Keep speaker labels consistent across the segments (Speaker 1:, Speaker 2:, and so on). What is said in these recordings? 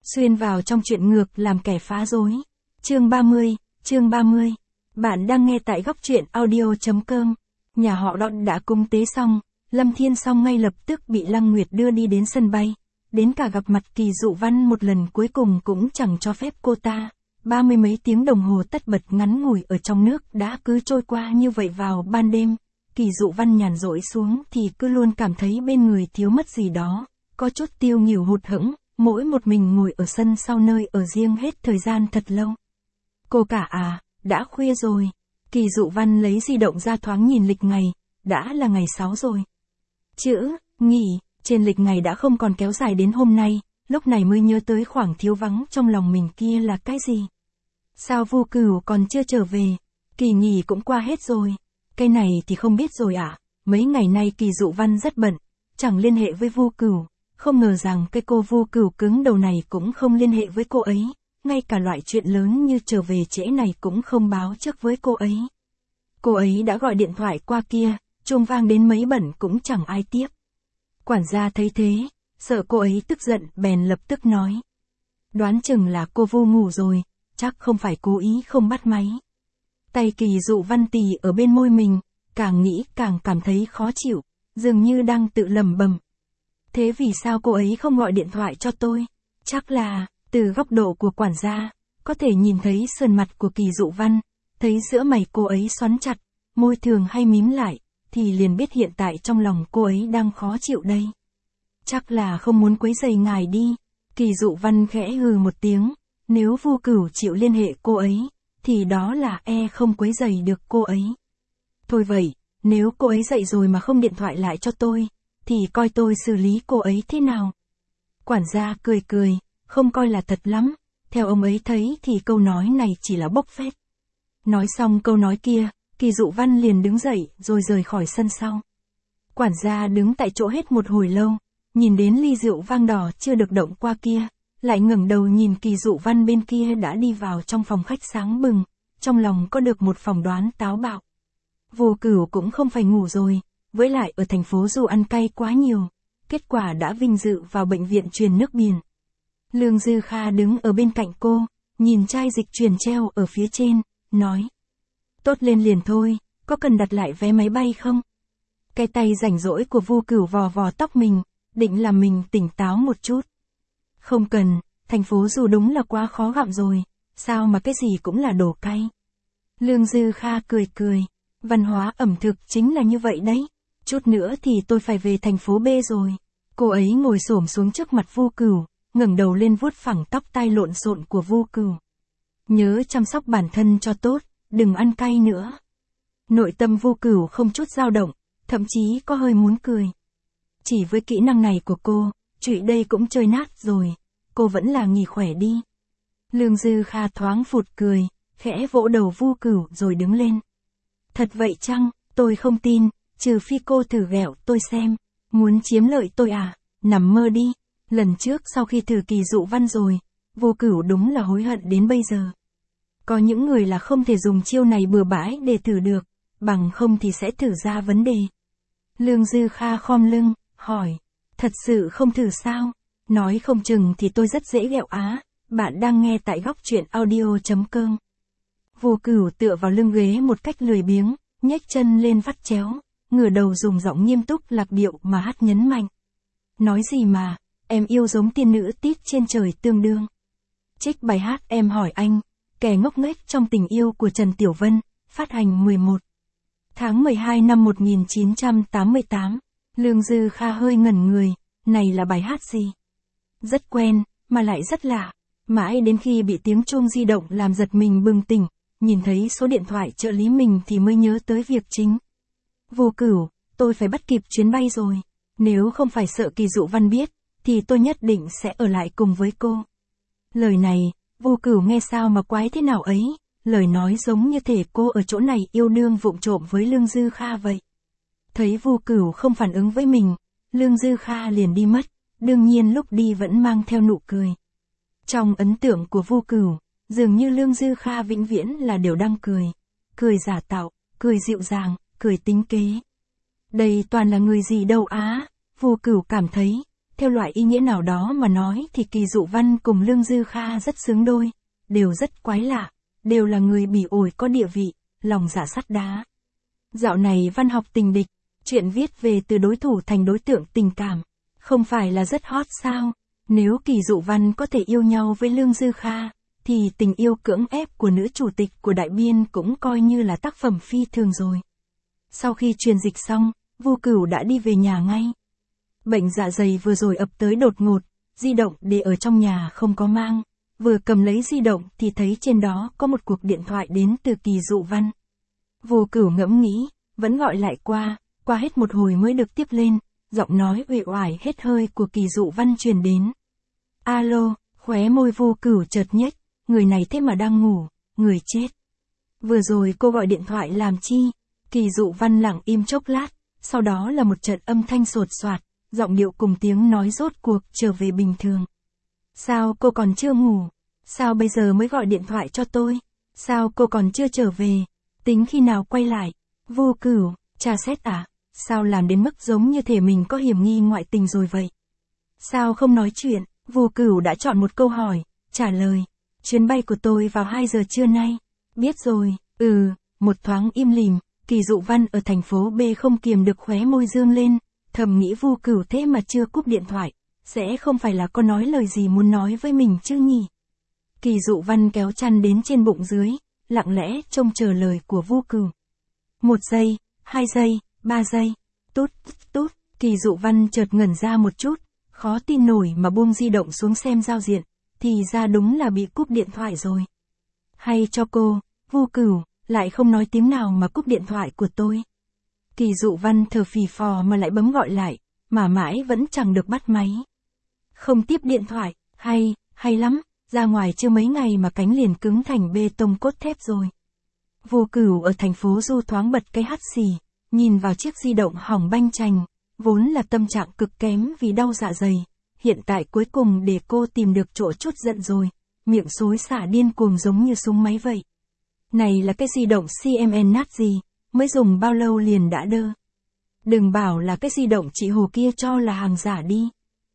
Speaker 1: Xuyên vào trong chuyện ngược làm kẻ phá rối. Chương 30. Bạn đang nghe tại góc truyện audio.com. Nhà họ Đọn đã cúng tế xong, Lâm Thiên Song ngay lập tức bị Lăng Nguyệt đưa đi đến sân bay. Đến cả gặp mặt Kỳ Dụ Văn một lần cuối cùng cũng chẳng cho phép cô ta. 30 mấy tiếng đồng hồ tất bật ngắn ngủi ở trong nước đã cứ trôi qua như vậy vào ban đêm. Kỳ Dụ Văn nhàn rỗi xuống thì cứ luôn cảm thấy bên người thiếu mất gì đó, có chút tiêu nghỉu hụt hẫng, mỗi một mình ngồi ở sân sau nơi ở riêng hết thời gian thật lâu. Cô cả à, đã khuya rồi. Kỳ Dụ Văn lấy di động ra thoáng nhìn lịch ngày, đã là ngày 6 rồi. Chữ, nghỉ, trên lịch ngày đã không còn kéo dài đến hôm nay, lúc này mới nhớ tới khoảng thiếu vắng trong lòng mình kia là cái gì. Sao Vu Cửu còn chưa trở về, kỳ nghỉ cũng qua hết rồi. Cái này thì không biết rồi ạ, mấy ngày nay Kỳ Dụ Văn rất bận, chẳng liên hệ với Vu Cửu, không ngờ rằng cái cô Vu Cửu cứng đầu này cũng không liên hệ với cô ấy, ngay cả loại chuyện lớn như trở về trễ này cũng không báo trước với cô ấy. Cô ấy đã gọi điện thoại qua kia, chuông vang đến mấy bận cũng chẳng ai tiếp. Quản gia thấy thế, sợ cô ấy tức giận bèn lập tức nói. Đoán chừng là cô Vu ngủ rồi, chắc không phải cố ý không bắt máy. Tay Kỳ Dụ Văn tì ở bên môi mình, càng nghĩ càng cảm thấy khó chịu, dường như đang tự lẩm bẩm. Thế vì sao cô ấy không gọi điện thoại cho tôi? Chắc là, từ góc độ của quản gia, có thể nhìn thấy sườn mặt của Kỳ Dụ Văn, thấy giữa mày cô ấy xoắn chặt, môi thường hay mím lại, thì liền biết hiện tại trong lòng cô ấy đang khó chịu đây. Chắc là không muốn quấy rầy ngài đi. Kỳ Dụ Văn khẽ hừ một tiếng, nếu Vu Cửu chịu liên hệ cô ấy, thì đó là không quấy rầy được cô ấy. Thôi vậy, nếu cô ấy dậy rồi mà không điện thoại lại cho tôi, thì coi tôi xử lý cô ấy thế nào. Quản gia cười cười, không coi là thật lắm, theo ông ấy thấy thì câu nói này chỉ là bốc phét. Nói xong câu nói kia, Kỳ Dụ Văn liền đứng dậy rồi rời khỏi sân sau. Quản gia đứng tại chỗ hết một hồi lâu, nhìn đến ly rượu vang đỏ chưa được động qua kia, lại ngẩng đầu nhìn Kỳ Dụ Văn bên kia đã đi vào trong phòng khách sáng bừng, trong lòng có được một phỏng đoán táo bạo. Vu Cửu cũng không phải ngủ rồi, với lại ở thành phố dù ăn cay quá nhiều, kết quả đã vinh dự vào bệnh viện truyền nước biển. Lương Dư Kha đứng ở bên cạnh cô, nhìn chai dịch truyền treo ở phía trên, nói. Tốt lên liền thôi, có cần đặt lại vé máy bay không? Cái tay rảnh rỗi của Vu Cửu vò vò tóc mình, định làm mình tỉnh táo một chút. Không cần, thành phố dù đúng là quá khó gặm rồi, sao mà cái gì cũng là đồ cay. Lương Dư Kha cười cười, văn hóa ẩm thực chính là như vậy đấy, chút nữa thì tôi phải về thành phố B rồi. Cô ấy ngồi xổm xuống trước mặt Vu Cửu, ngẩng đầu lên vuốt phẳng tóc tai lộn xộn của Vu Cửu. Nhớ chăm sóc bản thân cho tốt, đừng ăn cay nữa. Nội tâm Vu Cửu không chút dao động, thậm chí có hơi muốn cười. Chỉ với kỹ năng này của cô, chuyện đây cũng chơi nát rồi, cô vẫn là nghỉ khỏe đi. Lương Dư Kha thoáng phụt cười, khẽ vỗ đầu Vu Cửu rồi đứng lên. Thật vậy chăng, tôi không tin, trừ phi cô thử ghẹo tôi xem, muốn chiếm lợi tôi à, nằm mơ đi. Lần trước sau khi thử Kỳ Dụ Văn rồi, Vu Cửu đúng là hối hận đến bây giờ. Có những người là không thể dùng chiêu này bừa bãi để thử được, bằng không thì sẽ thử ra vấn đề. Lương Dư Kha khom lưng, hỏi, thật sự không thử sao? Nói không chừng thì tôi rất dễ ghẹo á. Bạn đang nghe tại góc truyện audio.com. Vu Cửu tựa vào lưng ghế một cách lười biếng, nhếch chân lên vắt chéo, ngửa đầu dùng giọng nghiêm túc lạc điệu mà hát nhấn mạnh. Nói gì mà, em yêu giống tiên nữ tít trên trời tương đương. Trích bài hát Em hỏi anh, kẻ ngốc nghếch trong tình yêu của Trần Tiểu Vân, phát hành 11 tháng 12 năm 1988. Lương Dư Kha hơi ngẩn người, này là bài hát gì? Rất quen, mà lại rất lạ. Mãi đến khi bị tiếng chuông di động làm giật mình bừng tỉnh, nhìn thấy số điện thoại trợ lý mình thì mới nhớ tới việc chính. Vu Cửu, tôi phải bắt kịp chuyến bay rồi. Nếu không phải sợ Kỳ Dụ Văn biết, thì tôi nhất định sẽ ở lại cùng với cô. Lời này, Vu Cửu nghe sao mà quái thế nào ấy, lời nói giống như thể cô ở chỗ này yêu đương vụng trộm với Lương Dư Kha vậy. Thấy Vu Cửu không phản ứng với mình, Lương Dư Kha liền đi mất, đương nhiên lúc đi vẫn mang theo nụ cười. Trong ấn tượng của Vu Cửu, dường như Lương Dư Kha vĩnh viễn là đều đang cười. Cười giả tạo, cười dịu dàng, cười tính kế. Đây toàn là người gì đâu á, Vu Cửu cảm thấy, Theo loại ý nghĩa nào đó mà nói thì Kỳ Dụ Văn cùng Lương Dư Kha rất xứng đôi, đều rất quái lạ, đều là người bỉ ổi có địa vị, lòng dạ sắt đá. Dạo này văn học tình địch, chuyện viết về từ đối thủ thành đối tượng tình cảm, không phải là rất hot sao? Nếu Kỳ Dụ Văn có thể yêu nhau với Lương Dư Kha, thì tình yêu cưỡng ép của nữ chủ tịch của Đại Biên cũng coi như là tác phẩm phi thường rồi. Sau khi truyền dịch xong, Vu Cửu đã đi về nhà ngay. Bệnh dạ dày vừa rồi ập tới đột ngột, di động để ở trong nhà không có mang. Vừa cầm lấy di động thì thấy trên đó có một cuộc điện thoại đến từ Kỳ Dụ Văn. Vu Cửu ngẫm nghĩ, vẫn gọi lại qua hết một hồi mới được tiếp lên, giọng nói uể oải hết hơi của Kỳ Dụ Văn truyền đến. Alo, khóe môi Vu Cửu chợt nhếch, người này thế mà đang ngủ, người chết. Vừa rồi cô gọi điện thoại làm chi? Kỳ Dụ Văn lặng im chốc lát, sau đó là một trận âm thanh sột soạt, giọng điệu cùng tiếng nói rốt cuộc trở về bình thường. Sao cô còn chưa ngủ? Sao bây giờ mới gọi điện thoại cho tôi? Sao cô còn chưa trở về? Tính khi nào quay lại? Vu Cửu, tra xét à? Sao làm đến mức giống như thể mình có hiểm nghi ngoại tình rồi vậy? Sao không nói chuyện? Vu Cửu đã chọn một câu hỏi, trả lời. Chuyến bay của tôi vào 2 giờ trưa nay. Biết rồi, một thoáng im lìm, Kỳ Dụ Văn ở thành phố B không kiềm được khóe môi dương lên, thầm nghĩ Vu Cửu thế mà chưa cúp điện thoại, sẽ không phải là có nói lời gì muốn nói với mình chứ nhỉ? Kỳ Dụ Văn kéo chăn đến trên bụng dưới, lặng lẽ trông chờ lời của Vu Cửu. 1 giây, 2 giây, 3 giây, tút, tút, Kỳ Dụ Văn chợt ngẩn ra một chút, khó tin nổi mà buông di động xuống xem giao diện, thì ra đúng là bị cúp điện thoại rồi. Hay cho cô, Vu Cửu, lại không nói tiếng nào mà cúp điện thoại của tôi. Kỳ Dụ Văn thở phì phò mà lại bấm gọi lại, mà mãi vẫn chẳng được bắt máy. Không tiếp điện thoại, hay lắm, ra ngoài chưa mấy ngày mà cánh liền cứng thành bê tông cốt thép rồi. Vu Cửu ở thành phố Du thoáng bật cái hắt xì, nhìn vào chiếc di động hỏng banh chành, vốn là tâm trạng cực kém vì đau dạ dày, hiện tại cuối cùng để cô tìm được chỗ trút giận rồi, miệng xối xả điên cuồng giống như súng máy vậy. Này là cái di động CMN nát gì, mới dùng bao lâu liền đã đơ. Đừng bảo là cái di động chị Hồ kia cho là hàng giả đi.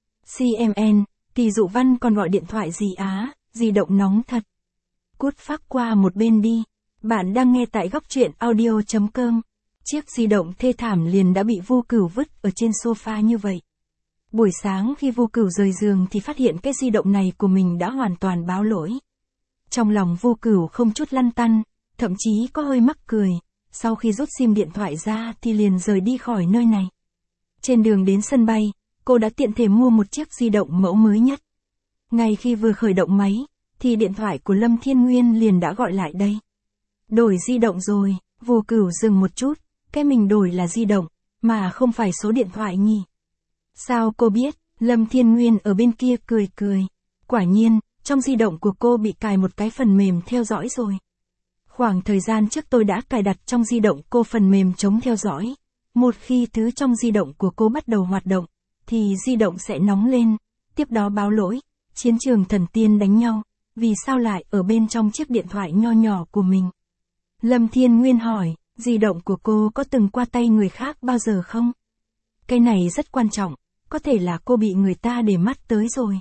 Speaker 1: CMN, Kỳ Dụ Văn còn gọi điện thoại gì á, di động nóng thật. Cút phác qua một bên đi, bạn đang nghe tại góc truyện audio.com. Chiếc di động thê thảm liền đã bị Vu Cửu vứt ở trên sofa như vậy. Buổi sáng khi Vu Cửu rời giường thì phát hiện cái di động này của mình đã hoàn toàn báo lỗi. Trong lòng Vu Cửu không chút lăn tăn, thậm chí có hơi mắc cười, sau khi rút sim điện thoại ra thì liền rời đi khỏi nơi này. Trên đường đến sân bay, cô đã tiện thể mua một chiếc di động mẫu mới nhất. Ngay khi vừa khởi động máy, thì điện thoại của Lâm Thiên Nguyên liền đã gọi lại đây. Đổi di động rồi, Vu Cửu dừng một chút, cái mình đổi là di động, mà không phải số điện thoại nhỉ. Sao cô biết? Lâm Thiên Nguyên ở bên kia cười cười. Quả nhiên, trong di động của cô bị cài một cái phần mềm theo dõi rồi. Khoảng thời gian trước tôi đã cài đặt trong di động cô phần mềm chống theo dõi. Một khi thứ trong di động của cô bắt đầu hoạt động, thì di động sẽ nóng lên, tiếp đó báo lỗi, chiến trường thần tiên đánh nhau, vì sao lại ở bên trong chiếc điện thoại nho nhỏ của mình? Lâm Thiên Nguyên hỏi, di động của cô có từng qua tay người khác bao giờ không? Cái này rất quan trọng, có thể là cô bị người ta để mắt tới rồi.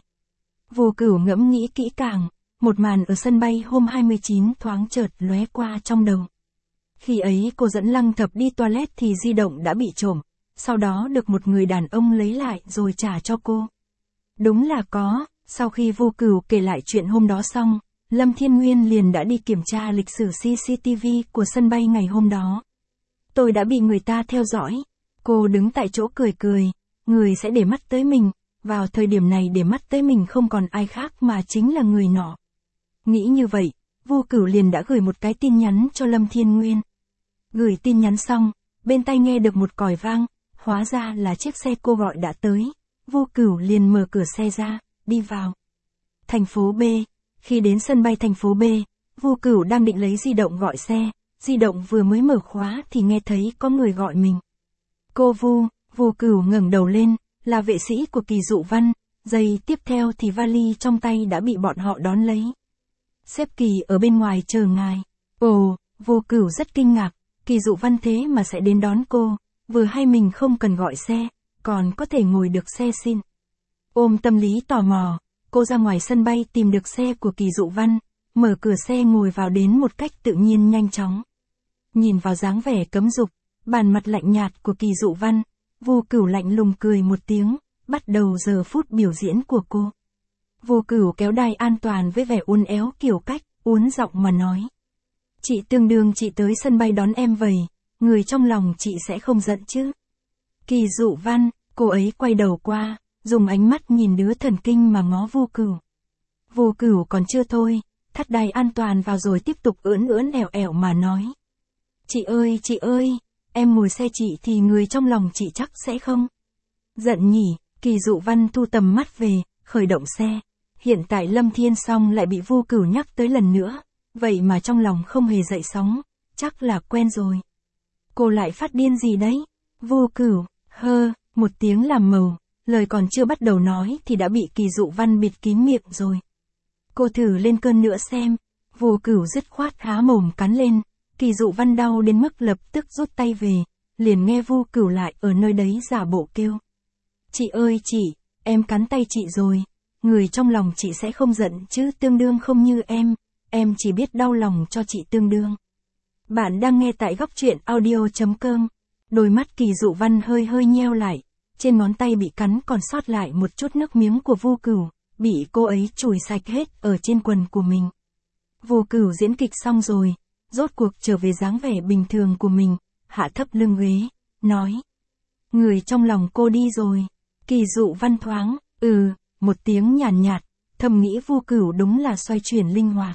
Speaker 1: Vu Cửu ngẫm nghĩ kỹ càng, một màn ở sân bay hôm 29 thoáng chợt lóe qua trong đầu. Khi ấy cô dẫn Lăng Thập đi toilet thì di động đã bị trộm, sau đó được một người đàn ông lấy lại rồi trả cho cô. Đúng là có, sau khi Vu Cửu kể lại chuyện hôm đó xong, Lâm Thiên Nguyên liền đã đi kiểm tra lịch sử CCTV của sân bay ngày hôm đó. Tôi đã bị người ta theo dõi. Cô đứng tại chỗ cười cười, người sẽ để mắt tới mình, vào thời điểm này để mắt tới mình không còn ai khác mà chính là người nọ. Nghĩ như vậy, Vu Cửu liền đã gửi một cái tin nhắn cho Lâm Thiên Nguyên. Gửi tin nhắn xong, bên tai nghe được một còi vang, hóa ra là chiếc xe cô gọi đã tới. Vu Cửu liền mở cửa xe ra, đi vào. Thành phố B, khi đến sân bay thành phố B, Vu Cửu đang định lấy di động gọi xe, di động vừa mới mở khóa thì nghe thấy có người gọi mình. Cô Vu Cửu ngẩng đầu lên, là vệ sĩ của Kỳ Dụ Văn, giây tiếp theo thì vali trong tay đã bị bọn họ đón lấy. Sếp Kỳ ở bên ngoài chờ ngài. Ồ, Vu Cửu rất kinh ngạc, Kỳ Dụ Văn thế mà sẽ đến đón cô, vừa hay mình không cần gọi xe, còn có thể ngồi được xe xin. Ôm tâm lý tò mò, cô ra ngoài sân bay tìm được xe của Kỳ Dụ Văn, mở cửa xe ngồi vào đến một cách tự nhiên nhanh chóng. Nhìn vào dáng vẻ cấm dục, bản mặt lạnh nhạt của Kỳ Dụ Văn, Vô Cửu lạnh lùng cười một tiếng, bắt đầu giờ phút biểu diễn của cô. Vô Cửu kéo đai an toàn với vẻ uốn éo kiểu cách, uốn giọng mà nói. Chị tương đương chị tới sân bay đón em vậy, người trong lòng chị sẽ không giận chứ. Kỳ Dụ Văn, cô ấy quay đầu qua, dùng ánh mắt nhìn đứa thần kinh mà ngó Vô Cửu. Vô Cửu còn chưa thôi, thắt đai an toàn vào rồi tiếp tục ưỡn ưỡn ẻo ẻo mà nói. Chị ơi, em ngồi xe chị thì người trong lòng chị chắc sẽ không giận nhỉ. Kỳ Dụ Văn thu tầm mắt về, khởi động xe. Hiện tại Lâm Thiên Song lại bị Vô Cửu nhắc tới lần nữa, vậy mà trong lòng không hề dậy sóng, chắc là quen rồi. Cô lại phát điên gì đấy? Vô Cửu, một tiếng làm màu, lời còn chưa bắt đầu nói thì đã bị Kỳ Dụ Văn bịt kín miệng rồi. Cô thử lên cơn nữa xem. Vô Cửu dứt khoát há mồm cắn lên, Kỳ Dụ Văn đau đến mức lập tức rút tay về, liền nghe Vô Cửu lại ở nơi đấy giả bộ kêu. Chị ơi chị, em cắn tay chị rồi, người trong lòng chị sẽ không giận chứ tương đương không như em chỉ biết đau lòng cho chị tương đương. Bạn đang nghe tại góc truyện audio.com, đôi mắt Kỳ Dụ Văn hơi hơi nheo lại, trên ngón tay bị cắn còn sót lại một chút nước miếng của Vô Cửu, bị cô ấy chùi sạch hết ở trên quần của mình. Vô Cửu diễn kịch xong rồi, rốt cuộc trở về dáng vẻ bình thường của mình, hạ thấp lưng ghế, nói. Người trong lòng cô đi rồi. Kỳ Dụ Văn thoáng, một tiếng nhàn nhạt, thầm nghĩ Vô Cửu đúng là xoay chuyển linh hoạt.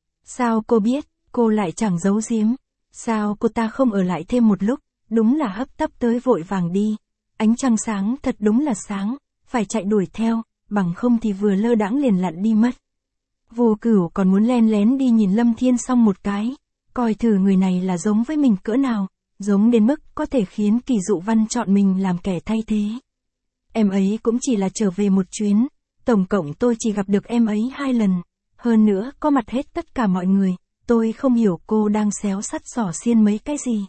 Speaker 1: Sao cô biết, cô lại chẳng giấu giếm, sao cô ta không ở lại thêm một lúc, đúng là hấp tấp tới vội vàng đi. Ánh trăng sáng thật đúng là sáng, phải chạy đuổi theo, bằng không thì vừa lơ đãng liền lặn đi mất. Vô Cửu còn muốn len lén đi nhìn Lâm Thiên Song một cái, coi thử người này là giống với mình cỡ nào, giống đến mức có thể khiến Kỳ Dụ Văn chọn mình làm kẻ thay thế. Em ấy cũng chỉ là trở về một chuyến, tổng cộng tôi chỉ gặp được em ấy 2 lần, hơn nữa có mặt hết tất cả mọi người, tôi không hiểu cô đang xéo sắt xỏ xiên mấy cái gì.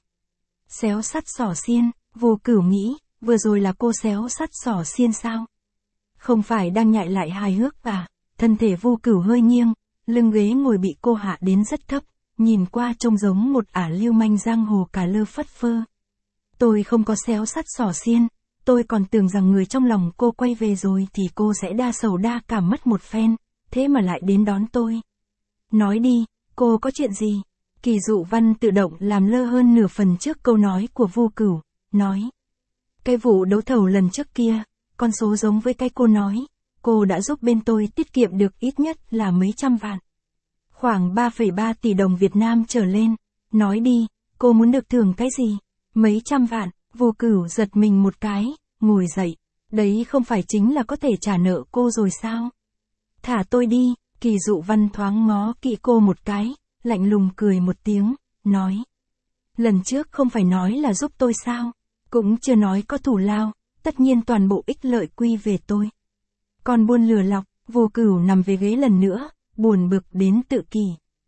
Speaker 1: Xéo sắt xỏ xiên, Vô Cửu nghĩ, vừa rồi là cô xéo sắt xỏ xiên sao? Không phải đang nhại lại hài hước à? Thân thể Vô Cửu hơi nghiêng, lưng ghế ngồi bị cô hạ đến rất thấp, nhìn qua trông giống một ả lưu manh giang hồ cà lơ phất phơ. Tôi không có xéo sắt xỏ xiên, tôi còn tưởng rằng người trong lòng cô quay về rồi thì cô sẽ đa sầu đa cảm mất một phen, thế mà lại đến đón tôi. Nói đi, cô có chuyện gì? Kỳ Dụ Văn tự động làm lơ hơn nửa phần trước câu nói của Vô Cửu, nói. Cái vụ đấu thầu lần trước kia, con số giống với cái cô nói, cô đã giúp bên tôi tiết kiệm được ít nhất là mấy trăm vạn. Khoảng 3,3 tỷ đồng Việt Nam trở lên. Nói đi, cô muốn được thưởng cái gì? Mấy trăm vạn. Vô Cửu giật mình một cái, ngồi dậy. Đấy không phải chính là có thể trả nợ cô rồi sao? Thả tôi đi. Kỳ Dụ Văn thoáng ngó kỹ cô một cái, lạnh lùng cười một tiếng, nói. Lần trước không phải nói là giúp tôi sao? Cũng chưa nói có thù lao, tất nhiên toàn bộ ích lợi quy về tôi. Còn buôn lừa lọc, Vô Cửu nằm về ghế lần nữa, buồn bực đến tự kỷ.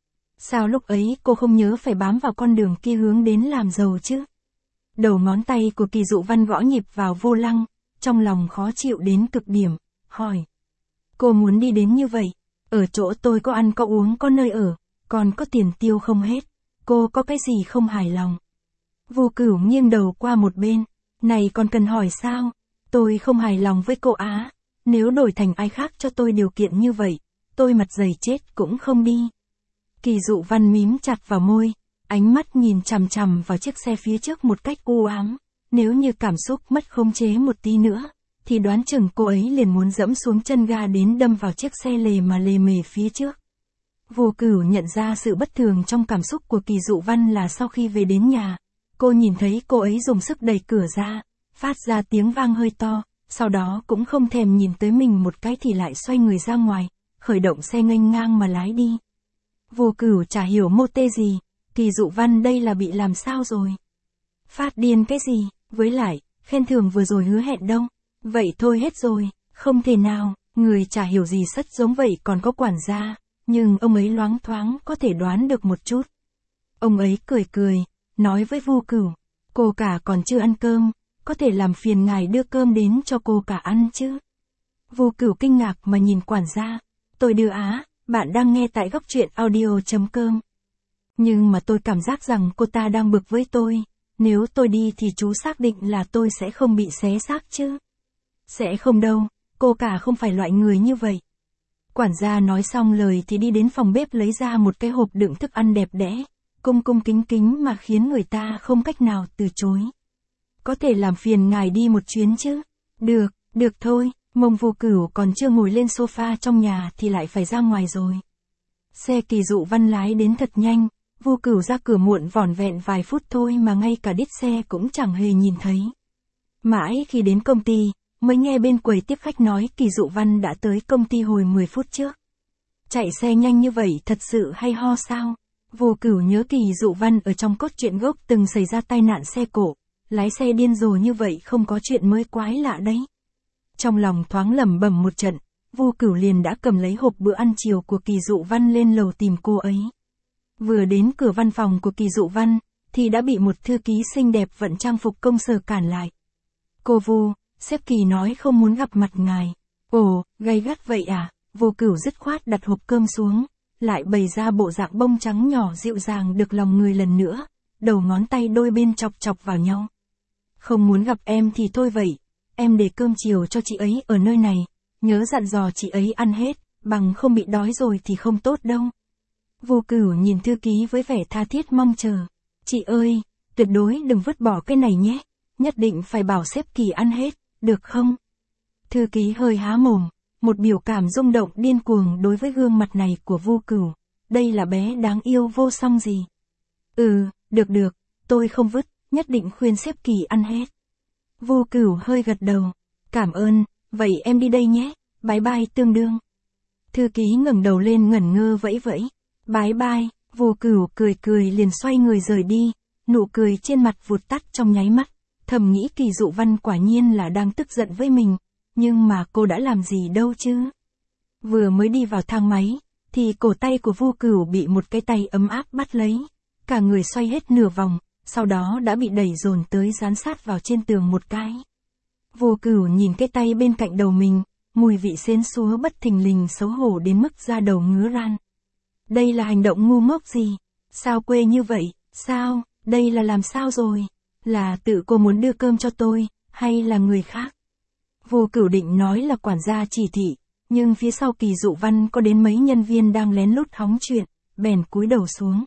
Speaker 1: Sao lúc ấy cô không nhớ phải bám vào con đường kia hướng đến làm giàu chứ? Đầu ngón tay của Kỳ Dụ Văn gõ nhịp vào vô lăng, trong lòng khó chịu đến cực điểm, hỏi. Cô muốn đi đến như vậy, ở chỗ tôi có ăn có uống có nơi ở, còn có tiền tiêu không hết, cô có cái gì không hài lòng? Vô Cửu nghiêng đầu qua một bên, này còn cần hỏi sao? Tôi không hài lòng với cô á, nếu đổi thành ai khác cho tôi điều kiện như vậy, tôi mặt dày chết cũng không đi. Kỳ Dụ Văn mím chặt vào môi, ánh mắt nhìn chằm chằm vào chiếc xe phía trước một cách u ám, nếu như cảm xúc mất khống chế một tí nữa, thì đoán chừng cô ấy liền muốn dẫm xuống chân ga đến đâm vào chiếc xe lề mà lề mề phía trước. Vô Cửu nhận ra sự bất thường trong cảm xúc của Kỳ Dụ Văn là sau khi về đến nhà, cô nhìn thấy cô ấy dùng sức đẩy cửa ra, phát ra tiếng vang hơi to, sau đó cũng không thèm nhìn tới mình một cái thì lại xoay người ra ngoài, khởi động xe nghênh ngang mà lái đi. Vô Cửu chả hiểu mô tê gì, Kỳ Dụ Văn đây là bị làm sao rồi? Phát điên cái gì, với lại, khen thưởng vừa rồi hứa hẹn đâu, vậy thôi hết rồi, không thể nào, người chả hiểu gì sất giống vậy còn có quản gia, nhưng ông ấy loáng thoáng có thể đoán được một chút. Ông ấy cười cười, nói với Vô Cửu, cô cả còn chưa ăn cơm, có thể làm phiền ngài đưa cơm đến cho cô cả ăn chứ? Vô Cửu kinh ngạc mà nhìn quản gia. Tôi đưa á, bạn đang nghe tại góc truyện audio.com. Nhưng mà tôi cảm giác rằng cô ta đang bực với tôi. Nếu tôi đi thì chú xác định là tôi sẽ không bị xé xác chứ. Sẽ không đâu, cô cả không phải loại người như vậy. Quản gia nói xong lời thì đi đến phòng bếp lấy ra một cái hộp đựng thức ăn đẹp đẽ, cung cung kính kính mà khiến người ta không cách nào từ chối. Có thể làm phiền ngài đi một chuyến chứ? Được thôi, Mông Vô Cửu còn chưa ngồi lên sofa trong nhà thì lại phải ra ngoài rồi. Xe Kỳ Dụ Văn lái đến thật nhanh, Vô Cửu ra cửa muộn vỏn vẹn vài phút thôi mà ngay cả đít xe cũng chẳng hề nhìn thấy. Mãi khi đến công ty, mới nghe bên quầy tiếp khách nói Kỳ Dụ Văn đã tới công ty hồi 10 phút trước. Chạy xe nhanh như vậy thật sự hay ho sao? Vô Cửu nhớ Kỳ Dụ Văn ở trong cốt truyện gốc từng xảy ra tai nạn xe cộ, lái xe điên rồ như vậy không có chuyện mới quái lạ đấy. Trong lòng thoáng lẩm bẩm một trận, Vô Cửu liền đã cầm lấy hộp bữa ăn chiều của Kỳ Dụ Văn lên lầu tìm cô ấy. Vừa đến cửa văn phòng của Kỳ Dụ Văn, thì đã bị một thư ký xinh đẹp vận trang phục công sở cản lại. Cô Vô, sếp Kỳ nói không muốn gặp mặt ngài. Ồ, gay gắt vậy à? Vô Cửu dứt khoát đặt hộp cơm xuống, lại bày ra bộ dạng bông trắng nhỏ dịu dàng được lòng người lần nữa, đầu ngón tay đôi bên chọc chọc vào nhau. Không muốn gặp em thì thôi vậy, em để cơm chiều cho chị ấy ở nơi này, nhớ dặn dò chị ấy ăn hết, bằng không bị đói rồi thì không tốt đâu. Vô Cửu nhìn thư ký với vẻ tha thiết mong chờ. Chị ơi, tuyệt đối đừng vứt bỏ cái này nhé, nhất định phải bảo sếp Kỳ ăn hết, được không? Thư ký hơi há mồm, một biểu cảm rung động điên cuồng đối với gương mặt này của Vô Cửu. Đây là bé đáng yêu vô song gì? Được, tôi không vứt, nhất định khuyên sếp Kỳ ăn hết. Vô Cửu hơi gật đầu. Cảm ơn, vậy em đi đây nhé, bye bye tương đương. Thư ký ngẩng đầu lên ngẩn ngơ vẫy vẫy. Bye bye, Vô Cửu cười liền xoay người rời đi, nụ cười trên mặt vụt tắt trong nháy mắt, thầm nghĩ Kỳ Dụ Văn quả nhiên là đang tức giận với mình, nhưng mà cô đã làm gì đâu chứ. Vừa mới đi vào thang máy, thì cổ tay của Vô Cửu bị một cái tay ấm áp bắt lấy, cả người xoay hết nửa vòng, sau đó đã bị đẩy dồn tới dán sát vào trên tường một cái. Vô Cửu nhìn cái tay bên cạnh đầu mình, mùi vị xến xúa bất thình lình xấu hổ đến mức da đầu ngứa ran. Đây là hành động ngu ngốc gì? Sao quê như vậy? Sao? Đây là làm sao rồi? Là tự cô muốn đưa cơm cho tôi, hay là người khác? Vô Cửu định nói là quản gia chỉ thị, nhưng phía sau Kỳ Dụ Văn có đến mấy nhân viên đang lén lút hóng chuyện, bèn cúi đầu xuống,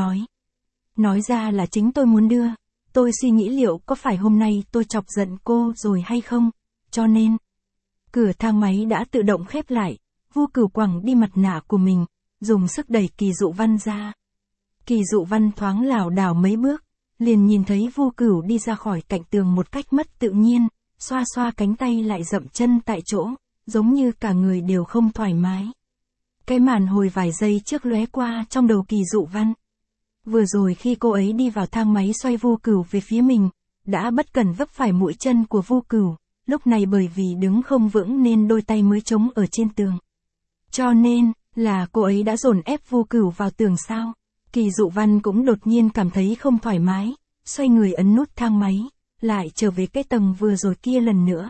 Speaker 1: nói ra là chính tôi muốn đưa, tôi suy nghĩ liệu có phải hôm nay tôi chọc giận cô rồi hay không, cho nên. Cửa thang máy đã tự động khép lại, Vô Cửu quẳng đi mặt nạ của mình, dùng sức đẩy Kỳ Dụ Văn ra. Kỳ Dụ Văn thoáng lảo đảo mấy bước, liền nhìn thấy Vô Cửu đi ra khỏi cạnh tường một cách mất tự nhiên, xoa xoa cánh tay lại dậm chân tại chỗ, giống như cả người đều không thoải mái. Cái màn hồi vài giây trước lóe qua trong đầu Kỳ Dụ Văn. Vừa rồi khi cô ấy đi vào thang máy xoay Vô Cửu về phía mình, đã bất cẩn vấp phải mũi chân của Vô Cửu, lúc này bởi vì đứng không vững nên đôi tay mới chống ở trên tường. Cho nên, là cô ấy đã dồn ép Vô Cửu vào tường sao? Kỳ Dụ Văn cũng đột nhiên cảm thấy không thoải mái, xoay người ấn nút thang máy, lại trở về cái tầng vừa rồi kia lần nữa.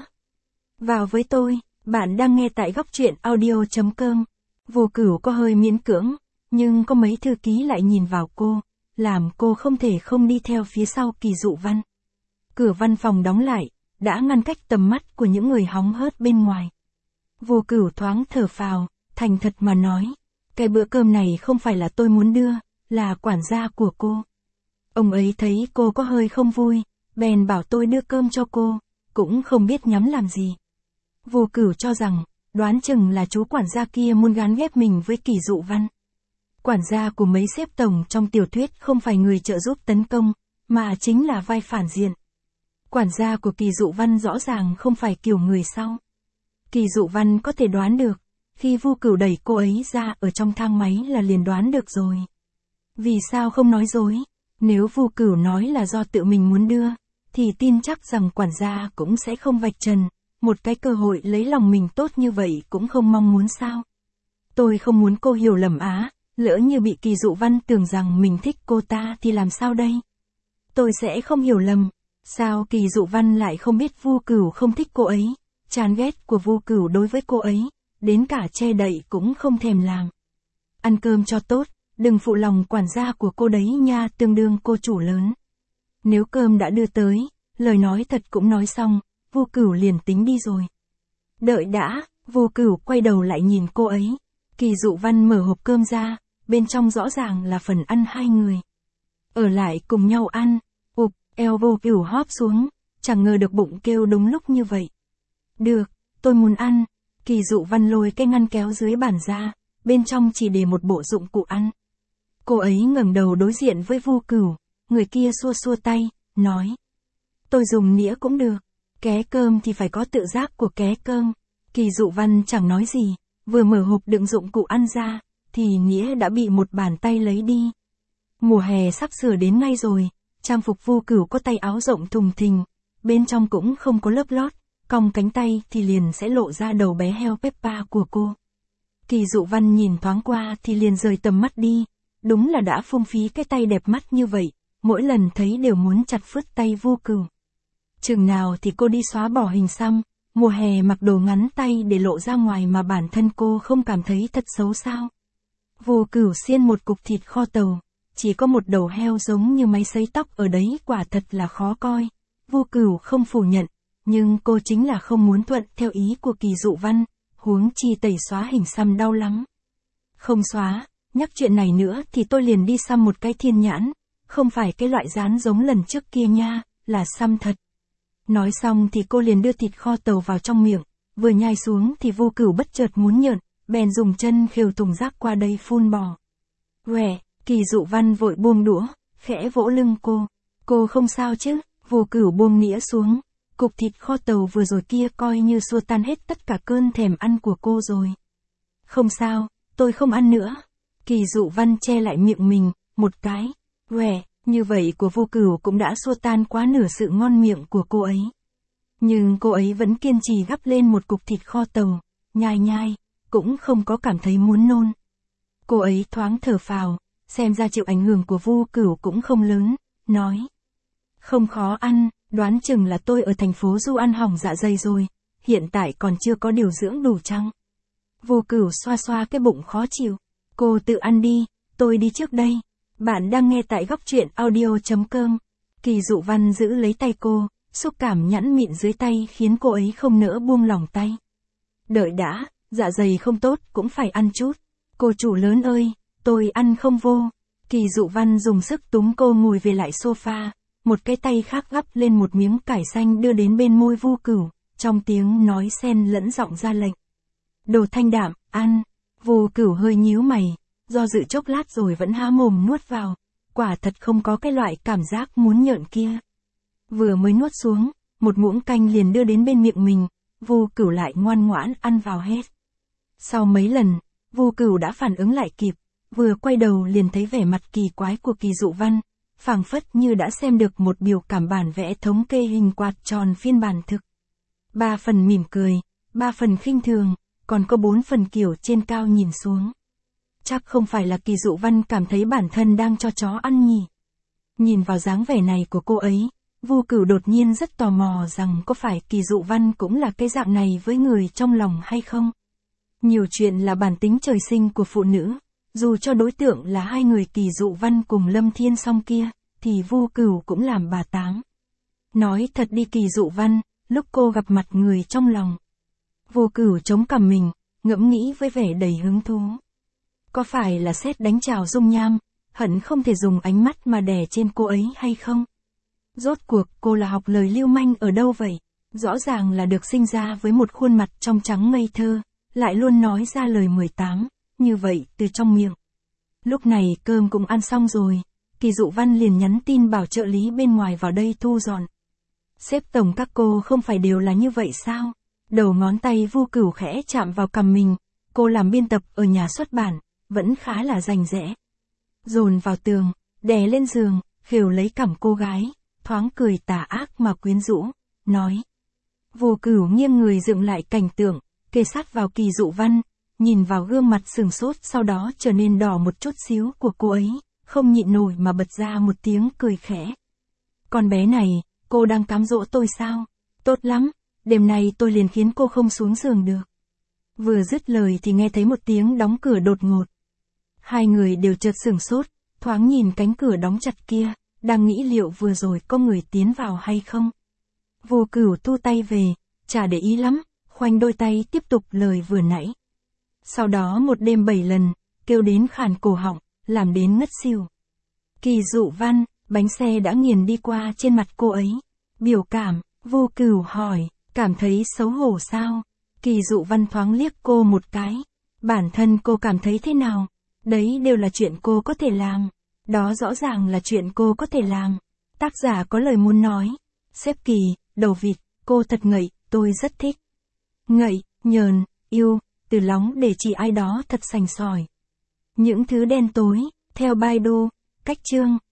Speaker 1: Vào với tôi, bạn đang nghe tại góc truyện audio.com. Vô Cửu có hơi miễn cưỡng, nhưng có mấy thư ký lại nhìn vào cô, làm cô không thể không đi theo phía sau Kỳ Dụ Văn. Cửa văn phòng đóng lại, đã ngăn cách tầm mắt của những người hóng hớt bên ngoài. Vô Cửu thoáng thở phào, thành thật mà nói, cái bữa cơm này không phải là tôi muốn đưa, là quản gia của cô. Ông ấy thấy cô có hơi không vui, bèn bảo tôi đưa cơm cho cô, cũng không biết nhắm làm gì. Vô Cửu cho rằng, đoán chừng là chú quản gia kia muốn gán ghép mình với Kỳ Dụ Văn. Quản gia của mấy sếp tổng trong tiểu thuyết không phải người trợ giúp tấn công, mà chính là vai phản diện. Quản gia của Kỳ Dụ Văn rõ ràng không phải kiểu người sau. Kỳ Dụ Văn có thể đoán được, khi Vô Cửu đẩy cô ấy ra ở trong thang máy là liền đoán được rồi. Vì sao không nói dối? Nếu Vô Cửu nói là do tự mình muốn đưa, thì tin chắc rằng quản gia cũng sẽ không vạch trần, một cái cơ hội lấy lòng mình tốt như vậy cũng không mong muốn sao. Tôi không muốn cô hiểu lầm á, lỡ như bị Kỳ Dụ Văn tưởng rằng mình thích cô ta thì làm sao đây? Tôi sẽ không hiểu lầm, sao Kỳ Dụ Văn lại không biết Vô Cửu không thích cô ấy, chán ghét của Vu Cửu đối với cô ấy, đến cả che đậy cũng không thèm làm. Ăn cơm cho tốt, đừng phụ lòng quản gia của cô đấy nha, tương đương cô chủ lớn. Nếu cơm đã đưa tới, lời nói thật cũng nói xong, Vu Cửu liền tính đi rồi. Đợi đã, Vu Cửu quay đầu lại nhìn cô ấy. Kỳ Dụ Văn mở hộp cơm ra, bên trong rõ ràng là phần ăn hai người. Ở lại cùng nhau ăn, eo Vu Cửu hóp xuống, chẳng ngờ được bụng kêu đúng lúc như vậy. Được, tôi muốn ăn. Kỳ Dụ Văn lôi cái ngăn kéo dưới bàn ra, bên trong chỉ để một bộ dụng cụ ăn. Cô ấy ngẩng đầu đối diện với Vu Cửu, người kia xua xua tay, nói. Tôi dùng nĩa cũng được, ké cơm thì phải có tự giác của ké cơm. Kỳ Dụ Văn chẳng nói gì, vừa mở hộp đựng dụng cụ ăn ra, thì nĩa đã bị một bàn tay lấy đi. Mùa hè sắp sửa đến ngay rồi, trang phục Vu Cửu có tay áo rộng thùng thình, bên trong cũng không có lớp lót, cong cánh tay thì liền sẽ lộ ra đầu bé heo Peppa của cô. Kỳ Dụ Văn nhìn thoáng qua thì liền rời tầm mắt đi, đúng là đã phung phí cái tay đẹp mắt như vậy, mỗi lần thấy đều muốn chặt phứt tay Vu Cửu. Chừng nào thì cô đi xóa bỏ hình xăm, mùa hè mặc đồ ngắn tay để lộ ra ngoài mà bản thân cô không cảm thấy thật xấu sao? Vu Cửu xiên một cục thịt kho tàu, chỉ có một đầu heo giống như máy sấy tóc ở đấy, quả thật là khó coi. Vu Cửu không phủ nhận, nhưng cô chính là không muốn thuận theo ý của Kỳ Dụ Văn, huống chi tẩy xóa hình xăm đau lắm. Không xóa, nhắc chuyện này nữa thì tôi liền đi xăm một cái thiên nhãn, không phải cái loại dán giống lần trước kia nha, là xăm thật. Nói xong thì cô liền đưa thịt kho tàu vào trong miệng, vừa nhai xuống thì Vu Cửu bất chợt muốn nhợn, bèn dùng chân khều thùng rác qua đây phun bò. Quẻ, Kỳ Dụ Văn vội buông đũa, khẽ vỗ lưng cô. Cô không sao chứ? Vu Cửu buông nĩa xuống, cục thịt kho tàu vừa rồi kia coi như xua tan hết tất cả cơn thèm ăn của cô rồi. Không sao, tôi không ăn nữa. Kỳ Dụ Văn che lại miệng mình, một cái. Quẻ, như vậy của Vu Cửu cũng đã xua tan quá nửa sự ngon miệng của cô ấy. Nhưng cô ấy vẫn kiên trì gắp lên một cục thịt kho tàu, nhai nhai, cũng không có cảm thấy muốn nôn. Cô ấy thoáng thở phào, xem ra chịu ảnh hưởng của Vu Cửu cũng không lớn, nói. Không khó ăn, đoán chừng là tôi ở thành phố Du ăn hỏng dạ dày rồi, hiện tại còn chưa có điều dưỡng đủ chăng? Vu Cửu xoa xoa cái bụng khó chịu. Cô tự ăn đi, tôi đi trước đây. Bạn đang nghe tại góc truyện audio.com. Kỳ Dụ Văn giữ lấy tay cô, xúc cảm nhẵn mịn dưới tay khiến cô ấy không nỡ buông lỏng tay. Đợi đã, dạ dày không tốt cũng phải ăn chút. Cô chủ lớn ơi, tôi ăn không vô. Kỳ Dụ Văn dùng sức túm cô ngồi về lại sofa, một cái tay khác gắp lên một miếng cải xanh đưa đến bên môi Vu Cửu, trong tiếng nói xen lẫn giọng ra lệnh. Đồ thanh đạm, ăn. Vu Cửu hơi nhíu mày, do dự chốc lát rồi vẫn há mồm nuốt vào, quả thật không có cái loại cảm giác muốn nhợn kia. Vừa mới nuốt xuống, một muỗng canh liền đưa đến bên miệng mình, Vu Cửu lại ngoan ngoãn ăn vào hết. Sau mấy lần, Vu Cửu đã phản ứng lại kịp, vừa quay đầu liền thấy vẻ mặt kỳ quái của Kỳ Dụ Văn, phảng phất như đã xem được một biểu cảm bản vẽ thống kê hình quạt tròn phiên bản thực. 3 phần mỉm cười, 3 phần khinh thường, còn có 4 phần kiểu trên cao nhìn xuống. Chắc không phải là Kỳ Dụ Văn cảm thấy bản thân đang cho chó ăn nhỉ. Nhìn vào dáng vẻ này của cô ấy, Vu Cửu đột nhiên rất tò mò rằng có phải Kỳ Dụ Văn cũng là cái dạng này với người trong lòng hay không. Nhiều chuyện là bản tính trời sinh của phụ nữ, dù cho đối tượng là hai người Kỳ Dụ Văn cùng Lâm Thiên Song kia, thì Vu Cửu cũng làm bà táng. Nói thật đi Kỳ Dụ Văn, lúc cô gặp mặt người trong lòng. Vu Cửu chống cằm mình, ngẫm nghĩ với vẻ đầy hứng thú. Có phải là sét đánh chào dung nham, hận không thể dùng ánh mắt mà đè trên cô ấy hay không? Rốt cuộc cô là học lời lưu manh ở đâu vậy? Rõ ràng là được sinh ra với một khuôn mặt trong trắng ngây thơ, lại luôn nói ra lời 18, như vậy từ trong miệng. Lúc này cơm cũng ăn xong rồi, Kỳ Dụ Văn liền nhắn tin bảo trợ lý bên ngoài vào đây thu dọn. Sếp tổng các cô không phải đều là như vậy sao? Đầu ngón tay Vu Cửu khẽ chạm vào cằm mình, cô làm biên tập ở nhà xuất bản, vẫn khá là rành rẽ. Dồn vào tường, đè lên giường, khều lấy cằm cô gái, thoáng cười tà ác mà quyến rũ, nói. Vu Cửu nghiêng người dựng lại cảnh tượng, kề sát vào Kỳ Dụ Văn, nhìn vào gương mặt sừng sốt sau đó trở nên đỏ một chút xíu của cô ấy, không nhịn nổi mà bật ra một tiếng cười khẽ. Con bé này, cô đang cám dỗ tôi sao? Tốt lắm, đêm nay tôi liền khiến cô không xuống giường được. Vừa dứt lời thì nghe thấy một tiếng đóng cửa đột ngột. Hai người đều chợt sửng sốt, thoáng nhìn cánh cửa đóng chặt kia, đang nghĩ liệu vừa rồi có người tiến vào hay không. Vô Cửu thu tay về, chả để ý lắm, khoanh đôi tay tiếp tục lời vừa nãy. Sau đó một đêm 7 lần, kêu đến khàn cổ họng, làm đến ngất xỉu. Kỳ Dụ Văn, bánh xe đã nghiền đi qua trên mặt cô ấy. Biểu cảm, Vô Cửu hỏi, cảm thấy xấu hổ sao? Kỳ Dụ Văn thoáng liếc cô một cái. Bản thân cô cảm thấy thế nào? Đấy đều là chuyện cô có thể làm. Đó rõ ràng là chuyện cô có thể làm. Tác giả có lời muốn nói. Xếp Kỳ, đầu vịt, cô thật ngậy, tôi rất thích. Ngậy, nhờn, yêu, từ lóng để chỉ ai đó thật sành sỏi. Những thứ đen tối, theo Baidu, cách chương.